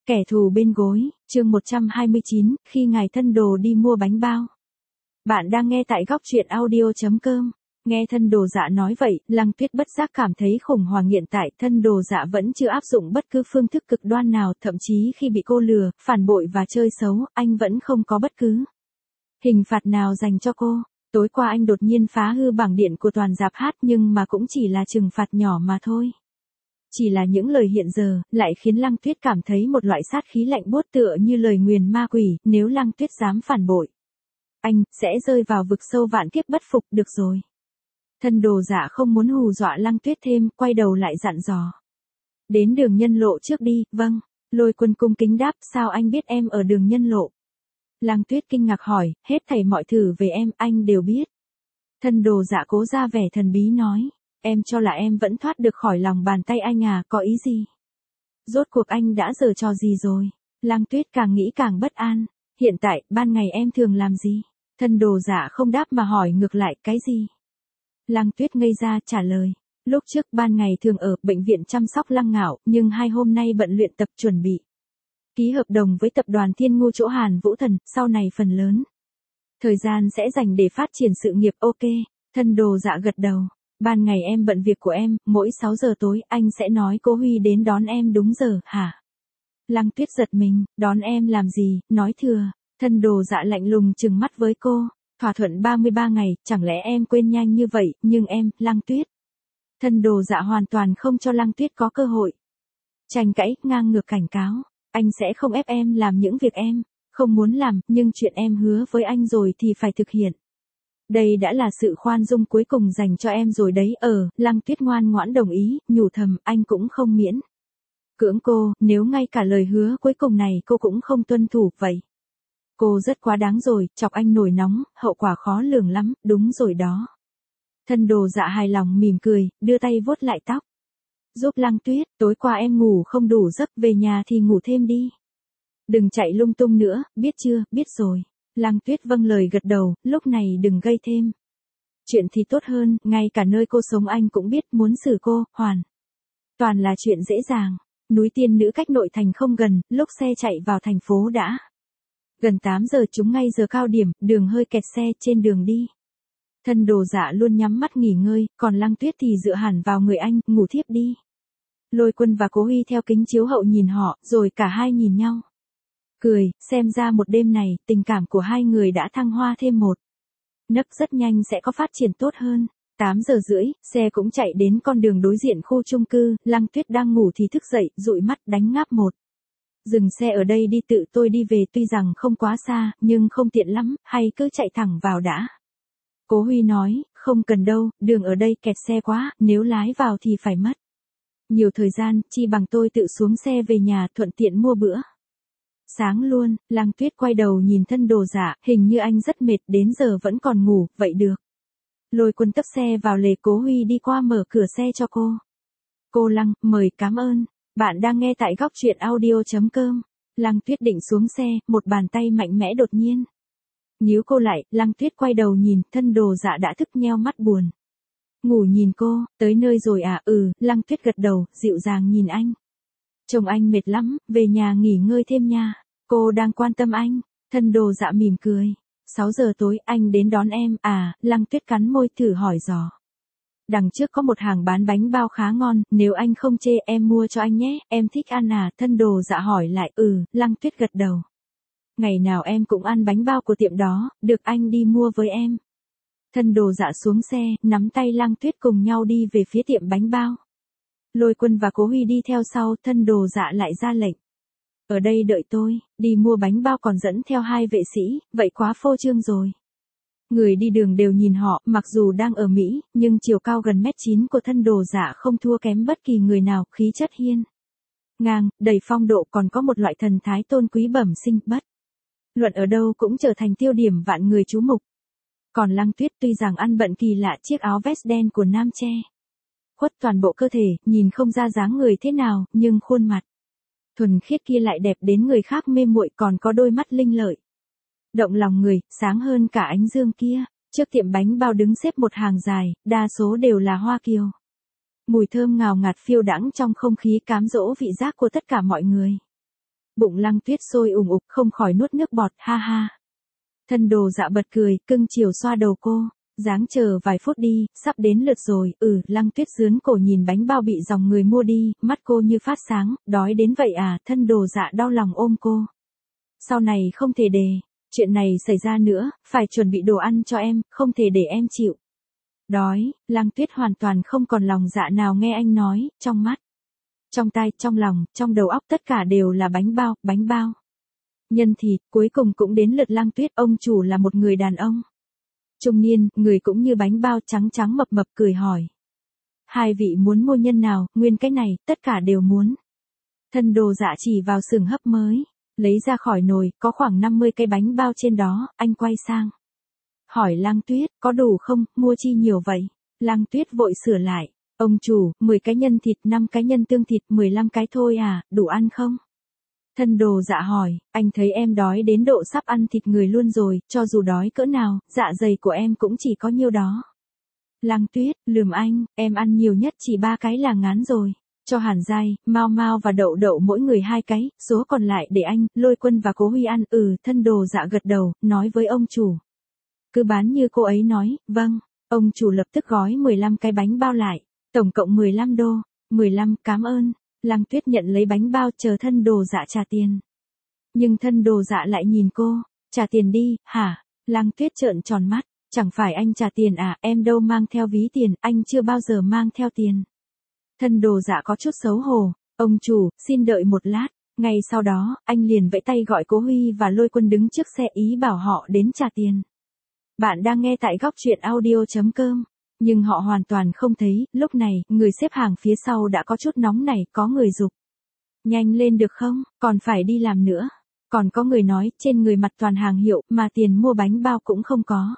Kẻ thù bên gối, chương 129, khi ngài thân đồ đi mua bánh bao. Bạn đang nghe tại góc truyện audio.com. Nghe thân đồ dạ nói vậy, Lăng Tuyết bất giác cảm thấy khủng hoảng. Hiện tại thân đồ dạ vẫn chưa áp dụng bất cứ phương thức cực đoan nào, thậm chí khi bị cô lừa, phản bội và chơi xấu, anh vẫn không có bất cứ hình phạt nào dành cho cô. Tối qua anh đột nhiên phá hư bảng điện của toàn rạp hát, nhưng mà cũng chỉ là trừng phạt nhỏ mà thôi. Chỉ là những lời hiện giờ, lại khiến Lăng Tuyết cảm thấy một loại sát khí lạnh buốt tựa như lời nguyền ma quỷ. Nếu Lăng Tuyết dám phản bội, anh sẽ rơi vào vực sâu vạn kiếp bất phục. Được rồi. Thân đồ dạ không muốn hù dọa Lăng Tuyết thêm, quay đầu lại dặn dò. Đến đường Nhân Lộ trước đi. Vâng. Lôi Quân cung kính đáp. Sao anh biết em ở đường Nhân Lộ? Lăng Tuyết kinh ngạc hỏi. Hết thảy mọi thứ về em, anh đều biết. Thân đồ dạ cố ra vẻ thần bí nói. Em cho là em vẫn thoát được khỏi lòng bàn tay anh à, có ý gì? Rốt cuộc anh đã giở trò gì rồi? Lăng Tuyết càng nghĩ càng bất an. Hiện tại, ban ngày em thường làm gì? Thân đồ dạ không đáp mà hỏi ngược lại, cái gì? Lăng Tuyết ngây ra trả lời. Lúc trước ban ngày thường ở bệnh viện chăm sóc Lăng Ngạo, nhưng 2 hôm nay bận luyện tập chuẩn bị ký hợp đồng với tập đoàn Thiên Ngu chỗ Hàn Vũ Thần, sau này phần lớn thời gian sẽ dành để phát triển sự nghiệp. Ok. Thân đồ dạ gật đầu. Ban ngày em bận việc của em, mỗi 6 giờ tối anh sẽ nói cô Huy đến đón em đúng giờ, hả? Lăng Tuyết giật mình. Đón em làm gì? Nói thừa. Thân đồ dạ lạnh lùng trừng mắt với cô. Thỏa thuận 33 ngày, chẳng lẽ em quên nhanh như vậy? Nhưng em, Lăng Tuyết. Thân đồ dạ hoàn toàn không cho Lăng Tuyết có cơ hội tranh cãi, ngang ngược cảnh cáo. Anh sẽ không ép em làm những việc em không muốn làm, nhưng chuyện em hứa với anh rồi thì phải thực hiện. Đây đã là sự khoan dung cuối cùng dành cho em rồi đấy. Lăng Tuyết ngoan ngoãn đồng ý, nhủ thầm, anh cũng không miễn cưỡng cô, nếu ngay cả lời hứa cuối cùng này cô cũng không tuân thủ, vậy cô rất quá đáng rồi, chọc anh nổi nóng, hậu quả khó lường lắm. Đúng rồi đó. Thân đồ dạ hài lòng mỉm cười, đưa tay vuốt lại tóc. Giúp Lăng Tuyết, tối qua em ngủ không đủ giấc, về nhà thì ngủ thêm đi. Đừng chạy lung tung nữa, biết chưa? Biết rồi. Lăng Tuyết vâng lời gật đầu. Lúc này đừng gây thêm chuyện thì tốt hơn, ngay cả nơi cô sống anh cũng biết, muốn xử cô, hoàn toàn là chuyện dễ dàng. Núi Tiên Nữ cách nội thành không gần, lúc xe chạy vào thành phố đã gần 8 giờ, chúng ngay giờ cao điểm, đường hơi kẹt xe. Trên đường đi, thân đồ dạ luôn nhắm mắt nghỉ ngơi, còn Lăng Tuyết thì dựa hẳn vào người anh, ngủ thiếp đi. Lôi Quân và Cố Huy theo kính chiếu hậu nhìn họ, rồi cả hai nhìn nhau cười. Xem ra một đêm này, tình cảm của hai người đã thăng hoa thêm một nấc, rất nhanh sẽ có phát triển tốt hơn. 8 giờ rưỡi, xe cũng chạy đến con đường đối diện khu chung cư. Lăng Tuyết đang ngủ thì thức dậy, dụi mắt đánh ngáp một. Dừng xe ở đây đi, tự tôi đi về, tuy rằng không quá xa, nhưng không tiện lắm, hay cứ chạy thẳng vào đã? Cố Huy nói. Không cần đâu, đường ở đây kẹt xe quá, nếu lái vào thì phải mất nhiều thời gian, chi bằng tôi tự xuống xe về nhà, thuận tiện mua bữa sáng luôn. Lăng Tuyết quay đầu nhìn thân đồ dạ, hình như anh rất mệt, đến giờ vẫn còn ngủ. Vậy được. Lôi Quân tấp xe vào lề, Cố Huy đi qua mở cửa xe cho cô. Cô Lăng, mời. Cảm ơn. Bạn đang nghe tại góc truyện audio.com. Lăng Tuyết định xuống xe, một bàn tay mạnh mẽ đột nhiên níu cô lại. Lăng Tuyết quay đầu nhìn, thân đồ dạ đã thức nheo mắt buồn ngủ nhìn cô. Tới nơi rồi à? Lăng Tuyết gật đầu, dịu dàng nhìn anh. Chồng anh mệt lắm, về nhà nghỉ ngơi thêm nha. Cô đang quan tâm anh. Thân đồ dạ mỉm cười. 6 giờ tối, anh đến đón em à? Lăng Tuyết cắn môi thử hỏi dò. Đằng trước có một hàng bán bánh bao khá ngon, nếu anh không chê em mua cho anh nhé, em thích ăn à? Thân đồ dạ hỏi lại. Lăng Tuyết gật đầu. Ngày nào em cũng ăn bánh bao của tiệm đó, được, anh đi mua với em. Thân đồ dạ xuống xe, nắm tay Lăng Tuyết cùng nhau đi về phía tiệm bánh bao. Lôi Quân và Cố Huy đi theo sau. Thân đồ dạ lại ra lệnh. Ở đây đợi tôi, đi mua bánh bao còn dẫn theo 2 vệ sĩ, vậy quá phô trương rồi. Người đi đường đều nhìn họ, mặc dù đang ở Mỹ, nhưng chiều cao gần 1m9 của thân đồ dạ không thua kém bất kỳ người nào, khí chất hiên ngang, đầy phong độ, còn có một loại thần thái tôn quý bẩm sinh, bất luận ở đâu cũng trở thành tiêu điểm vạn người chú mục. Còn Lăng Tuyết tuy rằng ăn bận kỳ lạ, chiếc áo vest đen của nam che khuất toàn bộ cơ thể, nhìn không ra dáng người thế nào, nhưng khuôn mặt thuần khiết kia lại đẹp đến người khác mê muội, còn có đôi mắt linh lợi động lòng người, sáng hơn cả ánh dương kia. Trước tiệm bánh bao đứng xếp một hàng dài, đa số đều là hoa kiều. Mùi thơm ngào ngạt phiêu đãng trong không khí, cám dỗ vị giác của tất cả mọi người. Bụng Lăng Tuyết sôi ủng ục không khỏi nuốt nước bọt, ha ha. Thân Đồ Dạ bật cười, cưng chiều xoa đầu cô. Dáng chờ vài phút đi, sắp đến lượt rồi, Lăng Tuyết dướn cổ nhìn bánh bao bị dòng người mua đi, mắt cô như phát sáng, đói đến vậy à, Thân Đồ Dạ đau lòng ôm cô. Sau này không thể để chuyện này xảy ra nữa, phải chuẩn bị đồ ăn cho em, không thể để em chịu đói. Lăng Tuyết hoàn toàn không còn lòng dạ nào nghe anh nói, trong mắt, trong tai, trong lòng, trong đầu óc tất cả đều là bánh bao. Nhân thịt, cuối cùng cũng đến lượt Lăng Tuyết, ông chủ là một người đàn ông trung niên, người cũng như bánh bao trắng trắng mập mập cười hỏi. Hai vị muốn mua nhân nào, nguyên cái này, tất cả đều muốn. Thân Đồ Dạ chỉ vào xưởng hấp mới, lấy ra khỏi nồi, có khoảng 50 cái bánh bao trên đó, anh quay sang. Hỏi Lăng Tuyết, có đủ không, mua chi nhiều vậy? Lăng Tuyết vội sửa lại, ông chủ, 10 cái nhân thịt, 5 cái nhân tương thịt, 15 cái thôi à, đủ ăn không? Thân Đồ Dạ hỏi, anh thấy em đói đến độ sắp ăn thịt người luôn rồi, cho dù đói cỡ nào, dạ dày của em cũng chỉ có nhiêu đó. Lăng Tuyết, lườm anh, em ăn nhiều nhất chỉ 3 cái là ngán rồi. Cho Hàn Giai, Mao Mao và Đậu Đậu mỗi người 2 cái, số còn lại để anh, Lôi Quân và Cố Huy ăn. Thân Đồ Dạ gật đầu, nói với ông chủ. Cứ bán như cô ấy nói, vâng. Ông chủ lập tức gói 15 cái bánh bao lại, tổng cộng 15 đô. 15, cảm ơn. Lăng Tuyết nhận lấy bánh bao chờ Thân Đồ Dạ trả tiền. Nhưng Thân Đồ Dạ lại nhìn cô, trả tiền đi, hả? Lăng Tuyết trợn tròn mắt, chẳng phải anh trả tiền à, em đâu mang theo ví tiền, anh chưa bao giờ mang theo tiền. Thân Đồ Dạ có chút xấu hổ, ông chủ, xin đợi một lát. Ngay sau đó, anh liền vẫy tay gọi Cố Huy và Lôi Quân đứng trước xe ý bảo họ đến trả tiền. Bạn đang nghe tại góc truyện audio.com. Nhưng họ hoàn toàn không thấy, lúc này, người xếp hàng phía sau đã có chút nóng nảy, có người giục. Nhanh lên được không, còn phải đi làm nữa. Còn có người nói, trên người mặt toàn hàng hiệu, mà tiền mua bánh bao cũng không có.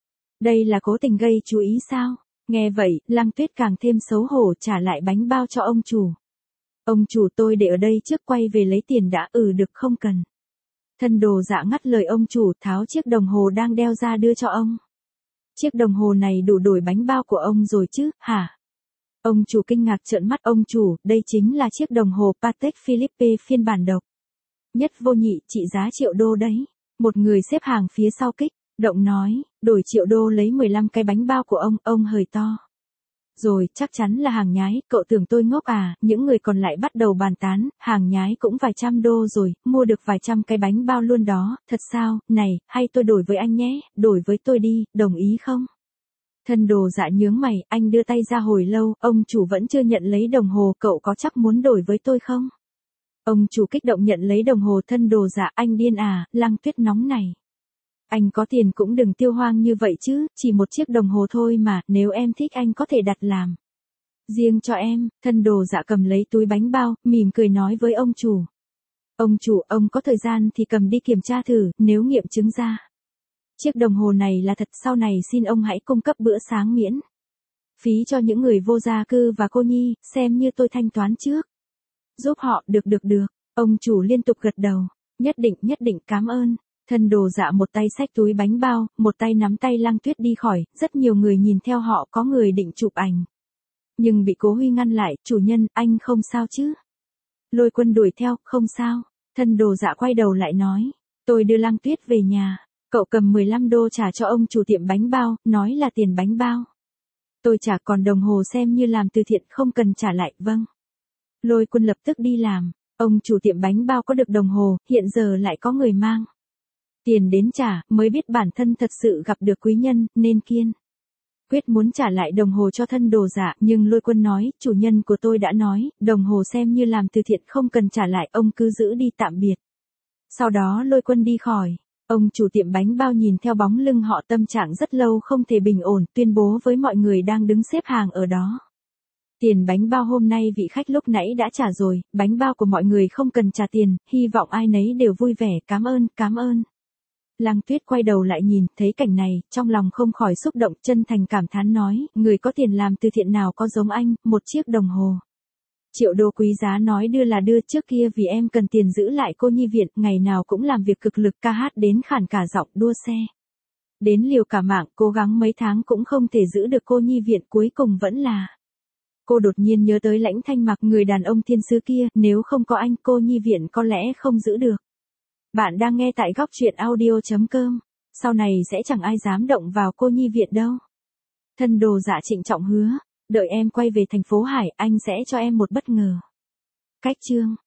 Đây là cố tình gây chú ý sao? Nghe vậy, Lăng Tuyết càng thêm xấu hổ trả lại bánh bao cho ông chủ. Ông chủ, tôi để ở đây trước, quay về lấy tiền đã. Được, không cần. Thân Đồ Dạ ngắt lời ông chủ, tháo chiếc đồng hồ đang đeo ra đưa cho ông. Chiếc đồng hồ này đủ đổi bánh bao của ông rồi chứ, hả? Ông chủ kinh ngạc trợn mắt, ông chủ, đây chính là chiếc đồng hồ Patek Philippe phiên bản độc nhất vô nhị, trị giá triệu đô đấy. Một người xếp hàng phía sau kích động nói, đổi triệu đô lấy 15 cái bánh bao của ông hời to. Rồi, chắc chắn là hàng nhái, cậu tưởng tôi ngốc à? Những người còn lại bắt đầu bàn tán, hàng nhái cũng vài trăm đô rồi, mua được vài trăm cái bánh bao luôn đó, thật sao? Này, hay tôi đổi với anh nhé, đổi với tôi đi, đồng ý không? Thân Đồ Dạ nhướng mày, anh đưa tay ra hồi lâu, ông chủ vẫn chưa nhận lấy đồng hồ, cậu có chắc muốn đổi với tôi không? Ông chủ kích động nhận lấy đồng hồ. Thân Đồ Dạ, anh điên à? Lăng Tuyết nóng này. Anh có tiền cũng đừng tiêu hoang như vậy chứ, chỉ một chiếc đồng hồ thôi mà, nếu em thích anh có thể đặt làm riêng cho em. Thân Đồ Dạ cầm lấy túi bánh bao, mỉm cười nói với ông chủ. Ông chủ, ông có thời gian thì cầm đi kiểm tra thử, nếu nghiệm chứng ra chiếc đồng hồ này là thật, sau này xin ông hãy cung cấp bữa sáng miễn phí cho những người vô gia cư và cô nhi, xem như tôi thanh toán trước giúp họ. Được. Ông chủ liên tục gật đầu. Nhất định, cảm ơn. Thân Đồ Dạ một tay xách túi bánh bao, một tay nắm tay Lăng Tuyết đi khỏi, rất nhiều người nhìn theo họ, có người định chụp ảnh. Nhưng bị Cố Huy ngăn lại, chủ nhân, anh không sao chứ? Lôi Quân đuổi theo, không sao. Thân Đồ Dạ quay đầu lại nói, tôi đưa Lăng Tuyết về nhà, cậu cầm 15 đô trả cho ông chủ tiệm bánh bao, nói là tiền bánh bao. Tôi trả, còn đồng hồ xem như làm từ thiện, không cần trả lại, vâng. Lôi Quân lập tức đi làm, ông chủ tiệm bánh bao có được đồng hồ, hiện giờ lại có người mang tiền đến trả, mới biết bản thân thật sự gặp được quý nhân, nên kiên quyết muốn trả lại đồng hồ cho Thân Đồ Dạ. Nhưng Lôi Quân nói, chủ nhân của tôi đã nói, đồng hồ xem như làm từ thiện, không cần trả lại, ông cứ giữ đi, tạm biệt. Sau đó Lôi Quân đi khỏi. Ông chủ tiệm bánh bao nhìn theo bóng lưng họ, tâm trạng rất lâu không thể bình ổn, tuyên bố với mọi người đang đứng xếp hàng ở đó. Tiền bánh bao hôm nay vị khách lúc nãy đã trả rồi, bánh bao của mọi người không cần trả tiền, hy vọng ai nấy đều vui vẻ, cảm ơn. Lăng Tuyết quay đầu lại nhìn, thấy cảnh này, trong lòng không khỏi xúc động, chân thành cảm thán nói, người có tiền làm từ thiện nào có giống anh, một chiếc đồng hồ triệu đô quý giá nói đưa là đưa, trước kia vì em cần tiền giữ lại cô nhi viện, ngày nào cũng làm việc cực lực, ca hát đến khản cả giọng, đua xe đến liều cả mạng, cố gắng mấy tháng cũng không thể giữ được cô nhi viện, cuối cùng vẫn là Cô đột nhiên nhớ tới Lãnh Thanh Mặc, người đàn ông thiên sứ kia, nếu không có anh cô nhi viện có lẽ không giữ được. Bạn đang nghe tại góc truyện audio.com. Sau này sẽ chẳng ai dám động vào cô nhi viện đâu. Thân đồ dạ trịnh trọng hứa, đợi em quay về thành phố Hải, anh sẽ cho em một bất ngờ. Cách chương